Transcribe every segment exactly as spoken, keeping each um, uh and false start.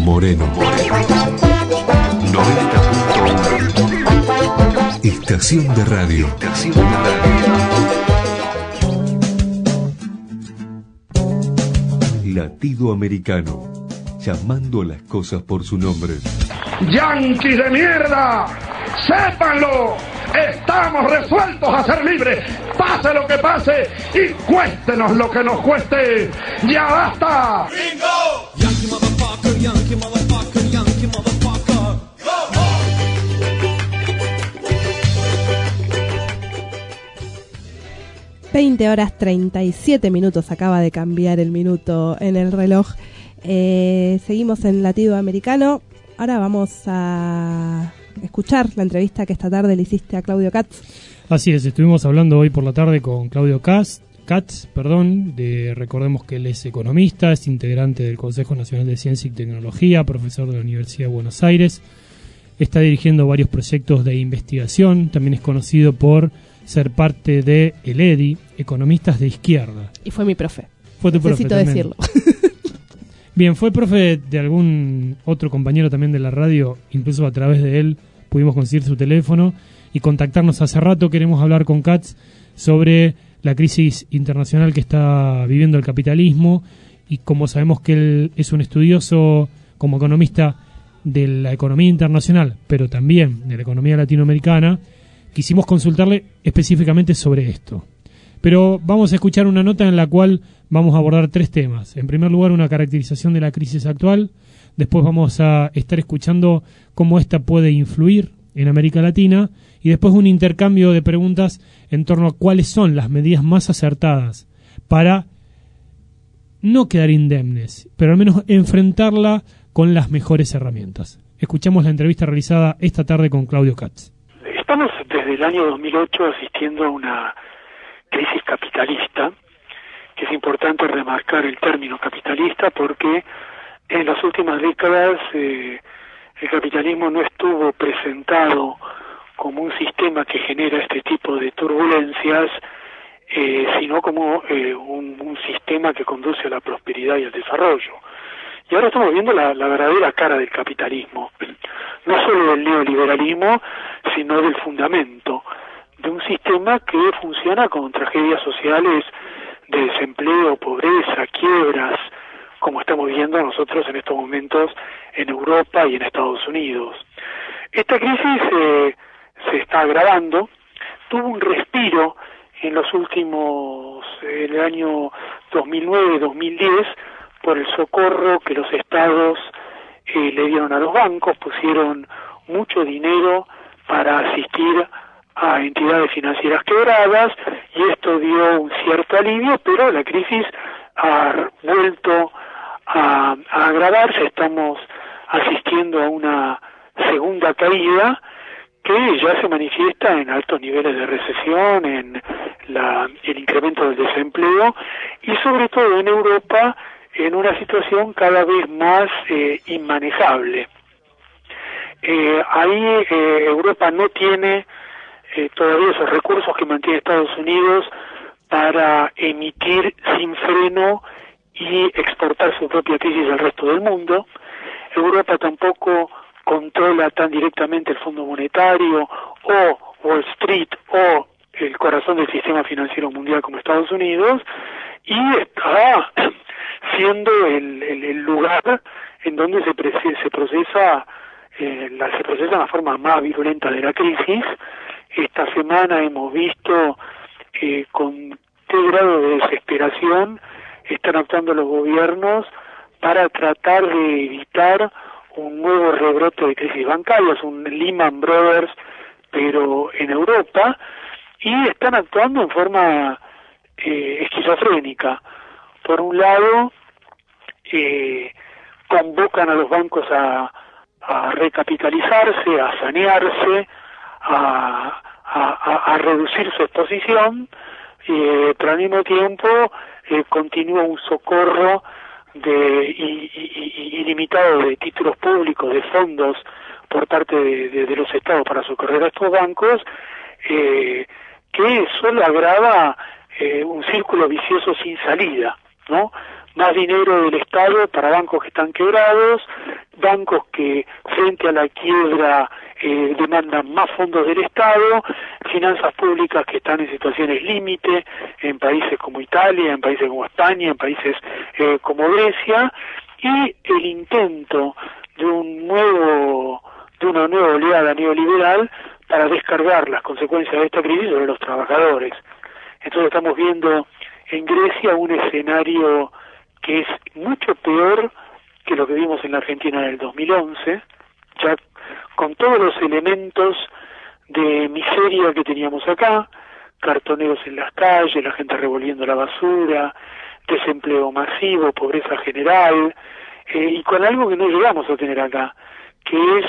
Moreno. noventa punto uno. Estación de radio. Estación de radio. Latido Americano. Llamando a las cosas por su nombre. ¡Yanquis de mierda! ¡Sépanlo! Estamos resueltos a ser libres, pase lo que pase y cuéstenos lo que nos cueste. ¡Ya basta! ¡Bingo! Yankee motherfucker, Yankee motherfucker, Yankee motherfucker. Go veinte horas treinta y siete minutos, acaba de cambiar el minuto en el reloj. Eh, seguimos en Latido Americano. Ahora vamos a escuchar la entrevista que esta tarde le hiciste a Claudio Katz. Así es, estuvimos hablando hoy por la tarde con Claudio Katz, Katz, perdón, de, recordemos que él es economista, es integrante del Consejo Nacional de Ciencia y Tecnología, profesor de la Universidad de Buenos Aires, está dirigiendo varios proyectos de investigación, también es conocido por ser parte de el E D I, Economistas de Izquierda. Y fue mi profe. Fue tu profe Necesito también. decirlo. Bien, fue profe de, de algún otro compañero también de la radio, incluso a través de él pudimos conseguir su teléfono y contactarnos hace rato. Queremos hablar con Katz sobre la crisis internacional que está viviendo el capitalismo y como sabemos que él es un estudioso como economista de la economía internacional, pero también de la economía latinoamericana, quisimos consultarle específicamente sobre esto. Pero vamos a escuchar una nota en la cual vamos a abordar tres temas. En primer lugar, una caracterización de la crisis actual. Después vamos a estar escuchando cómo esta puede influir en América Latina. Y después un intercambio de preguntas en torno a cuáles son las medidas más acertadas para no quedar indemnes, pero al menos enfrentarla con las mejores herramientas. Escuchamos la entrevista realizada esta tarde con Claudio Katz. Estamos desde el año dos mil ocho asistiendo a una crisis capitalista, que es importante remarcar el término capitalista porque en las últimas décadas eh, el capitalismo no estuvo presentado como un sistema que genera este tipo de turbulencias, eh, sino como eh, un, un sistema que conduce a la prosperidad y al desarrollo. Y ahora estamos viendo la, la verdadera cara del capitalismo, no solo del neoliberalismo, sino del fundamento de un sistema que funciona con tragedias sociales de desempleo, pobreza, quiebras, como estamos viendo nosotros en estos momentos en Europa y en Estados Unidos. Esta crisis eh, se está agravando, tuvo un respiro en los últimos, en el año dos mil nueve dos mil diez, por el socorro que los estados eh, le dieron a los bancos, pusieron mucho dinero para asistir a entidades financieras quebradas y esto dio un cierto alivio, pero la crisis ha vuelto a, a agravarse. Estamos asistiendo a una segunda caída que ya se manifiesta en altos niveles de recesión, en la, el incremento del desempleo y sobre todo en Europa en una situación cada vez más eh, inmanejable. Eh, ahí eh, Europa no tiene eh, todavía esos recursos que mantiene Estados Unidos para emitir sin freno y exportar su propia crisis al resto del mundo. Europa tampoco controla tan directamente el Fondo Monetario o Wall Street o el corazón del sistema financiero mundial como Estados Unidos y está siendo el, el, el lugar en donde se, pre se procesa eh, la, se procesa la forma más virulenta de la crisis. Esta semana hemos visto eh, con qué grado de desesperación están actuando los gobiernos para tratar de evitar un nuevo rebrote de crisis bancarias, un Lehman Brothers, pero en Europa, y están actuando en forma eh, esquizofrénica. Por un lado, eh, convocan a los bancos a, a recapitalizarse, a sanearse, a, a, a reducir su exposición, eh, pero al mismo tiempo eh, continúa un socorro de y, y, ilimitado de títulos públicos, de fondos por parte de, de, de los estados para socorrer a estos bancos, eh, que solo agrava eh, un círculo vicioso sin salida, ¿no? Más dinero del Estado para bancos que están quebrados, bancos que frente a la quiebra eh, demandan más fondos del Estado, finanzas públicas que están en situaciones límite en países como Italia, en países como España, en países eh, como Grecia, y el intento de un nuevo de una nueva oleada neoliberal para descargar las consecuencias de esta crisis sobre los trabajadores. Entonces estamos viendo en Grecia un escenario que es mucho peor que lo que vimos en la Argentina en el dos mil once, ya con todos los elementos de miseria que teníamos acá, cartoneros en las calles, la gente revolviendo la basura, desempleo masivo, pobreza general, eh, y con algo que no llegamos a tener acá, que es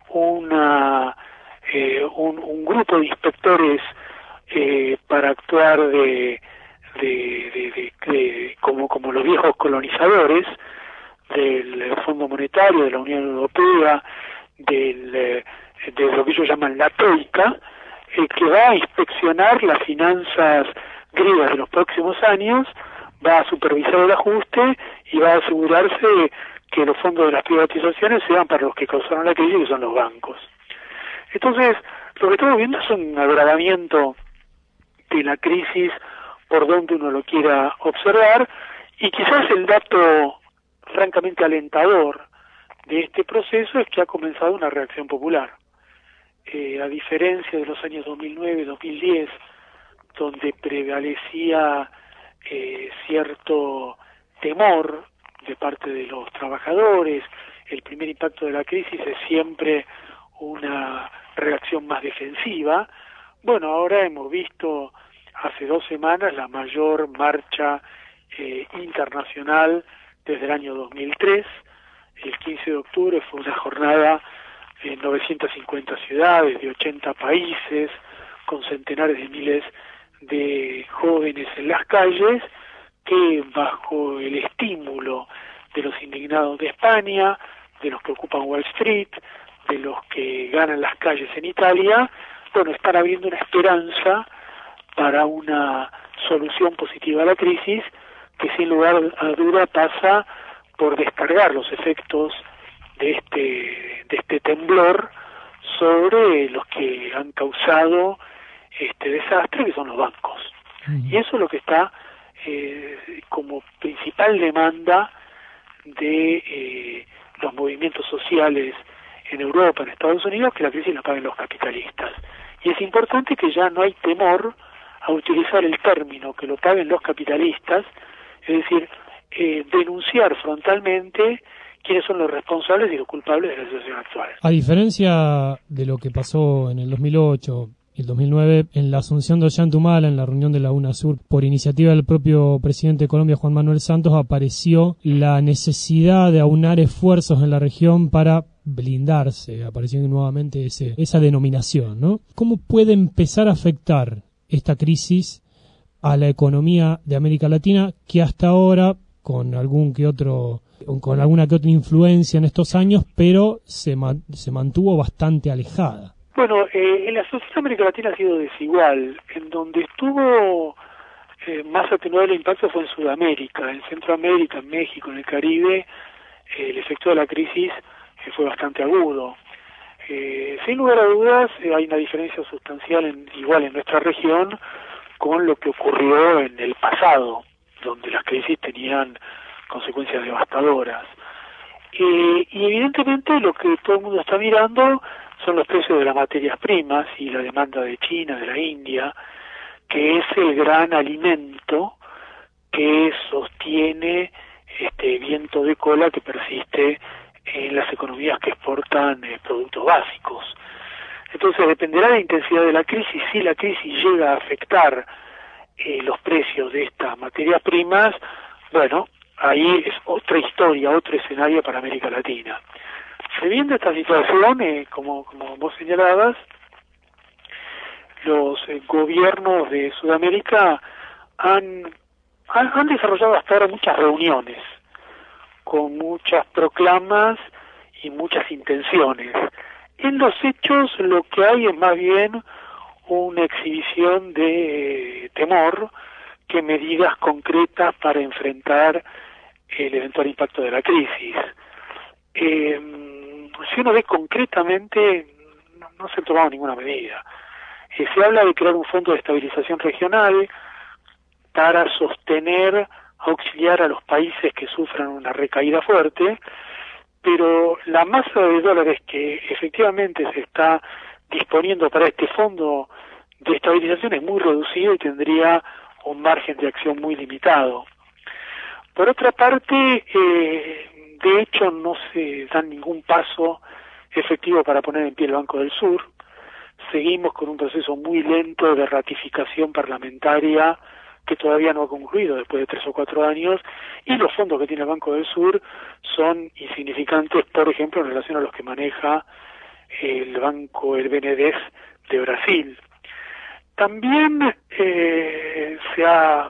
una eh, un, un grupo de inspectores eh, para actuar de, de, de, de, de como, como los viejos colonizadores del Fondo Monetario, de la Unión Europea, del, de lo que ellos llaman la Troika, eh, que va a inspeccionar las finanzas griegas de los próximos años, va a supervisar el ajuste y va a asegurarse que los fondos de las privatizaciones sean para los que causaron la crisis, que son los bancos. Entonces, lo que estamos viendo es un agravamiento de la crisis por donde uno lo quiera observar, y quizás el dato francamente alentador de este proceso es que ha comenzado una reacción popular. Eh, a diferencia de los años dos mil nueve, dos mil diez, donde prevalecía eh, cierto temor de parte de los trabajadores, el primer impacto de la crisis es siempre una reacción más defensiva. Bueno, ahora hemos visto hace dos semanas la mayor marcha eh, internacional desde el año dos mil tres. El quince de octubre fue una jornada en novecientas cincuenta ciudades de ochenta países, con centenares de miles de jóvenes en las calles, que bajo el estímulo de los indignados de España, de los que ocupan Wall Street, de los que ganan las calles en Italia, bueno, están abriendo una esperanza para una solución positiva a la crisis, que sin lugar a duda pasa por descargar los efectos de este de este temblor sobre los que han causado este desastre, que son los bancos. Uh-huh. Y eso es lo que está eh, como principal demanda de eh, los movimientos sociales en Europa, en Estados Unidos, que la crisis la paguen los capitalistas. Y es importante que ya no hay temor a utilizar el término que lo paguen los capitalistas, es decir, eh, denunciar frontalmente quiénes son los responsables y los culpables de la situación actual. A diferencia de lo que pasó en el dos mil ocho y el dos mil nueve, en la asunción de Ollantumala, en la reunión de la UNASUR, por iniciativa del propio presidente de Colombia, Juan Manuel Santos, apareció la necesidad de aunar esfuerzos en la región para blindarse, apareciendo nuevamente ese, esa denominación, ¿no? ¿Cómo puede empezar a afectar esta crisis a la economía de América Latina, que hasta ahora, con algún que otro, con alguna que otra influencia en estos años, pero se, ma- se mantuvo bastante alejada? Bueno, eh, en la sociedad de América Latina ha sido desigual. En donde estuvo eh, más atenuado el impacto fue en Sudamérica, en Centroamérica, en México, en el Caribe. Eh, el efecto de la crisis eh, fue bastante agudo. Eh, sin lugar a dudas, eh, hay una diferencia sustancial, en, igual en nuestra región, con lo que ocurrió en el pasado, donde las crisis tenían consecuencias devastadoras. Eh, y evidentemente lo que todo el mundo está mirando son los precios de las materias primas y la demanda de China, de la India, que es el gran alimento que sostiene este viento de cola que persiste en las economías que exportan eh, productos básicos. Entonces dependerá de la intensidad de la crisis. Si la crisis llega a afectar eh, los precios de estas materias primas, bueno, ahí es otra historia, otro escenario para América Latina. Viendo esta situación, eh, como, como vos señalabas, los eh, gobiernos de Sudamérica han, han, han desarrollado hasta ahora muchas reuniones, con muchas proclamas y muchas intenciones. En los hechos lo que hay es más bien una exhibición de eh, temor que medidas concretas para enfrentar el eventual impacto de la crisis. Eh, si uno ve concretamente, no, no se ha tomado ninguna medida. Eh, se habla de crear un fondo de estabilización regional para sostener, auxiliar a los países que sufran una recaída fuerte, pero la masa de dólares que efectivamente se está disponiendo para este fondo de estabilización es muy reducido y tendría un margen de acción muy limitado. Por otra parte, eh, de hecho no se da ningún paso efectivo para poner en pie el Banco del Sur. Seguimos con un proceso muy lento de ratificación parlamentaria que todavía no ha concluido después de tres o cuatro años, y los fondos que tiene el Banco del Sur son insignificantes, por ejemplo, en relación a los que maneja el banco, el B N D E S de Brasil. También eh, se ha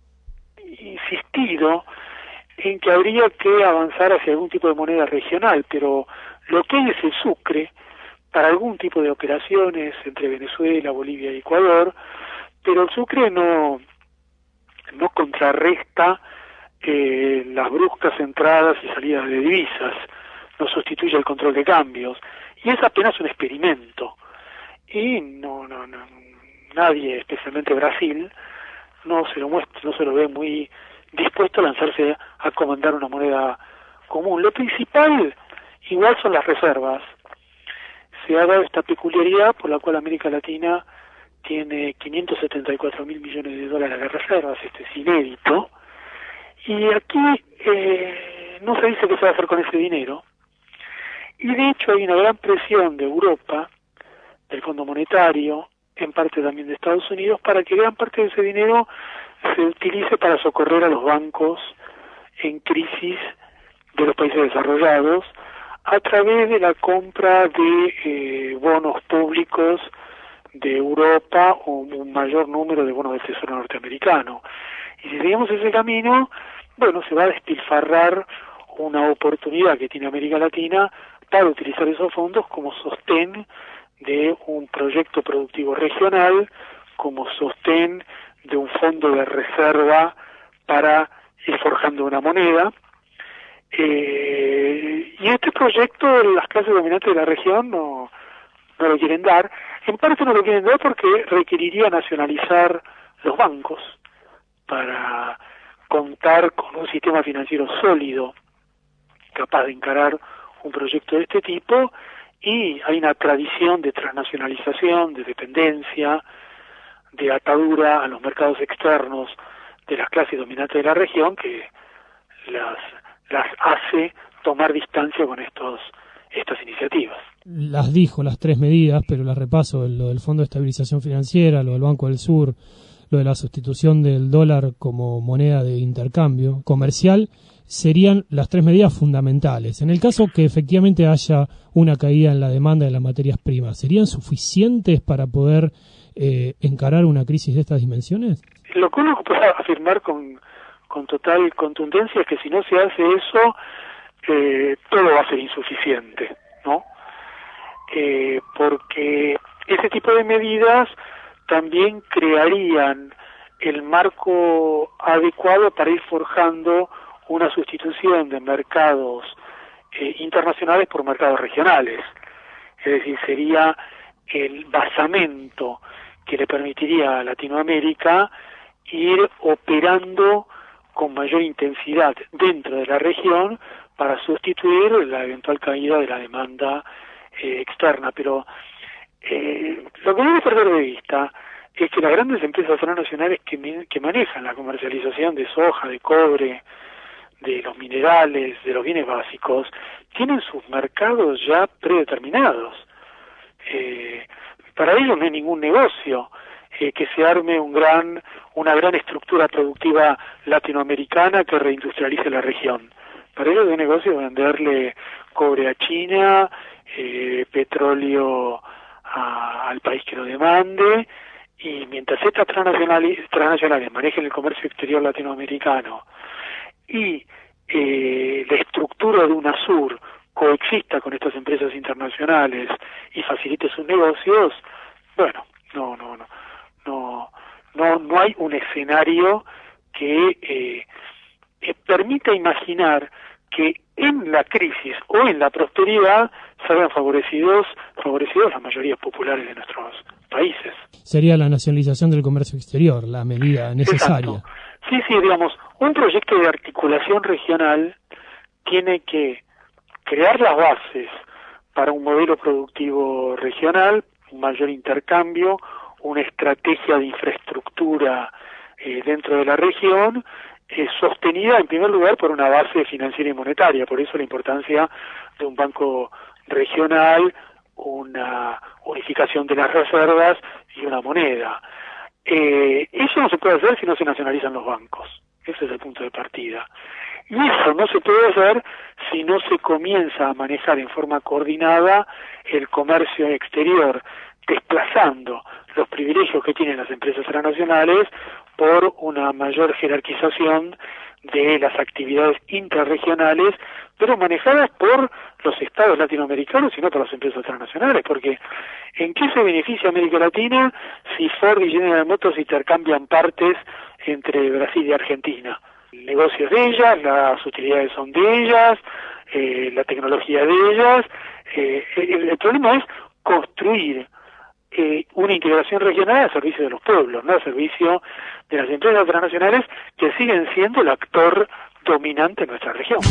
insistido en que habría que avanzar hacia algún tipo de moneda regional, pero lo que hay es el sucre para algún tipo de operaciones entre Venezuela, Bolivia y Ecuador, pero el sucre no no contrarresta eh, las bruscas entradas y salidas de divisas, no sustituye el control de cambios, y es apenas un experimento. Y no, no, no nadie, especialmente Brasil, no se lo muestra, no se lo ve muy dispuesto a lanzarse a comandar una moneda común. Lo principal igual son las reservas. Se ha dado esta peculiaridad por la cual América Latina tiene quinientos setenta y cuatro mil millones de dólares de reservas, esto es inédito, y aquí eh, no se dice qué se va a hacer con ese dinero, y de hecho hay una gran presión de Europa, del Fondo Monetario, en parte también de Estados Unidos, para que gran parte de ese dinero se utilice para socorrer a los bancos en crisis de los países desarrollados, a través de la compra de eh, bonos públicos de Europa o un mayor número de bonos del Tesoro norteamericano. Y si seguimos ese camino, bueno, se va a despilfarrar una oportunidad que tiene América Latina para utilizar esos fondos como sostén de un proyecto productivo regional, como sostén de un fondo de reserva para ir forjando una moneda. Eh, y este proyecto las clases dominantes de la región no, no lo quieren dar. En parte no lo quieren dar porque requeriría nacionalizar los bancos para contar con un sistema financiero sólido capaz de encarar un proyecto de este tipo, y hay una tradición de transnacionalización, de dependencia, de atadura a los mercados externos de las clases dominantes de la región que las, las hace tomar distancia con estos estas iniciativas. Las dijo, las tres medidas, pero las repaso: lo del Fondo de Estabilización Financiera, lo del Banco del Sur, lo de la sustitución del dólar como moneda de intercambio comercial, serían las tres medidas fundamentales. En el caso que efectivamente haya una caída en la demanda de las materias primas, ¿serían suficientes para poder eh, encarar una crisis de estas dimensiones? Lo que uno puede afirmar con, con total contundencia es que si no se hace eso, eh, todo va a ser insuficiente, ¿no? Eh, porque ese tipo de medidas también crearían el marco adecuado para ir forjando una sustitución de mercados eh, internacionales por mercados regionales. Es decir, sería el basamento que le permitiría a Latinoamérica ir operando con mayor intensidad dentro de la región para sustituir la eventual caída de la demanda eh, externa. Pero eh, lo que no hay que perder de vista es que las grandes empresas transnacionales que, que manejan la comercialización de soja, de cobre, de los minerales, de los bienes básicos, tienen sus mercados ya predeterminados. Eh, para ellos no hay ningún negocio eh, que se arme un gran, una gran estructura productiva latinoamericana que reindustrialice la región. Para ellos es un negocio venderle cobre a China, eh, petróleo a, al país que lo demande, y mientras estas transnacionales, transnacionales manejen el comercio exterior latinoamericano y eh, la estructura de UNASUR coexista con estas empresas internacionales y facilite sus negocios, bueno, no, no, no, no, no, no hay un escenario que eh, eh, permita imaginar que en la crisis o en la prosperidad salgan favorecidos, favorecidos las mayorías populares de nuestros países. Sería la nacionalización del comercio exterior, la medida necesaria. Exacto. Sí, sí, digamos, un proyecto de articulación regional tiene que crear las bases para un modelo productivo regional, un mayor intercambio, una estrategia de infraestructura eh, dentro de la región, eh, sostenida en primer lugar por una base financiera y monetaria. Por eso la importancia de un banco regional, una unificación de las reservas y una moneda. Eh, eso no se puede hacer si no se nacionalizan los bancos. Ese es el punto de partida. Y eso no se puede hacer si no se comienza a manejar en forma coordinada el comercio exterior, desplazando los privilegios que tienen las empresas transnacionales por una mayor jerarquización de las actividades intrarregionales, pero manejadas por los estados latinoamericanos y no por las empresas transnacionales, porque ¿en qué se beneficia América Latina si Ford y General Motors intercambian partes entre Brasil y Argentina? El negocio es de ellas, las utilidades son de ellas, eh, la tecnología de ellas. Eh, el, el problema es construir eh, una integración regional al servicio de los pueblos, no al servicio de las empresas transnacionales que siguen siendo el actor dominante en nuestra región.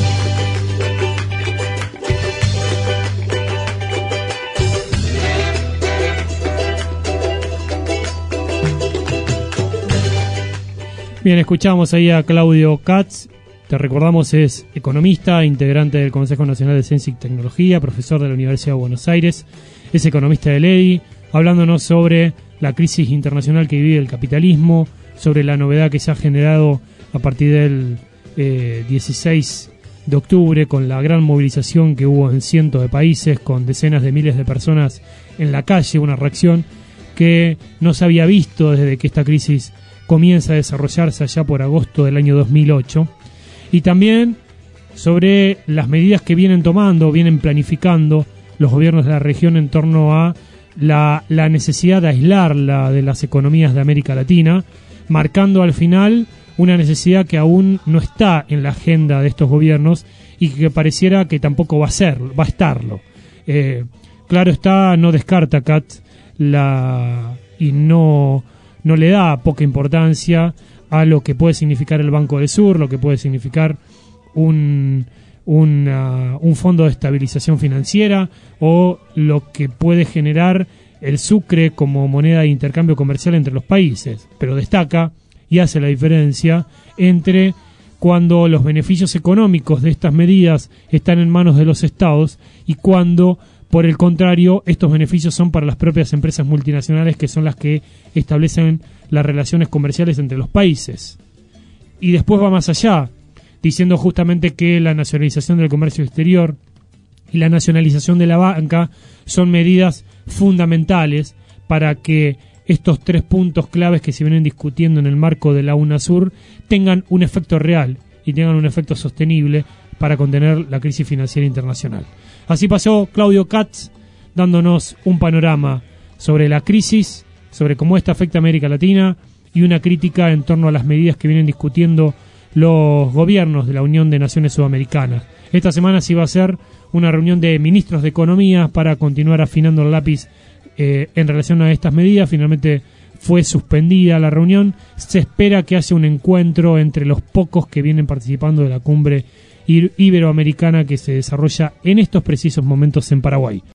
Bien, escuchamos ahí a Claudio Katz. Te recordamos, es economista, integrante del Consejo Nacional de Ciencia y Tecnología, profesor de la Universidad de Buenos Aires, es economista del E D I, hablándonos sobre la crisis internacional que vive el capitalismo, sobre la novedad que se ha generado a partir del eh, dieciséis de octubre, con la gran movilización que hubo en cientos de países, con decenas de miles de personas en la calle, una reacción que no se había visto desde que esta crisis comienza a desarrollarse allá por agosto del año dos mil ocho, y también sobre las medidas que vienen tomando, vienen planificando los gobiernos de la región en torno a la, la necesidad de aislarla de las economías de América Latina, marcando al final una necesidad que aún no está en la agenda de estos gobiernos y que pareciera que tampoco va a ser, va a estarlo. Eh, claro está, no descarta Katz la y no no le da poca importancia a lo que puede significar el Banco del Sur, lo que puede significar un, una, un fondo de estabilización financiera o lo que puede generar el sucre como moneda de intercambio comercial entre los países, pero destaca y hace la diferencia entre cuando los beneficios económicos de estas medidas están en manos de los estados y cuando, por el contrario, estos beneficios son para las propias empresas multinacionales, que son las que establecen las relaciones comerciales entre los países. Y después va más allá, diciendo justamente que la nacionalización del comercio exterior y la nacionalización de la banca son medidas fundamentales para que estos tres puntos claves que se vienen discutiendo en el marco de la UNASUR tengan un efecto real y tengan un efecto sostenible para contener la crisis financiera internacional. Así pasó Claudio Katz, dándonos un panorama sobre la crisis, sobre cómo esta afecta a América Latina y una crítica en torno a las medidas que vienen discutiendo los gobiernos de la Unión de Naciones Sudamericanas. Esta semana se iba a hacer una reunión de ministros de Economía para continuar afinando el lápiz eh, en relación a estas medidas. Finalmente fue suspendida la reunión. Se espera que haya un encuentro entre los pocos que vienen participando de la cumbre iberoamericana que se desarrolla en estos precisos momentos en Paraguay.